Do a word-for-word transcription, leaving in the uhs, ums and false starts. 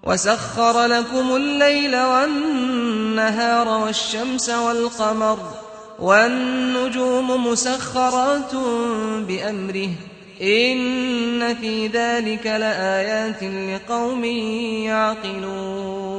وسخر لكم الليل والنهار والشمس والقمر والنجوم مسخرات بأمره إن في ذلك لآيات لقوم يعقلون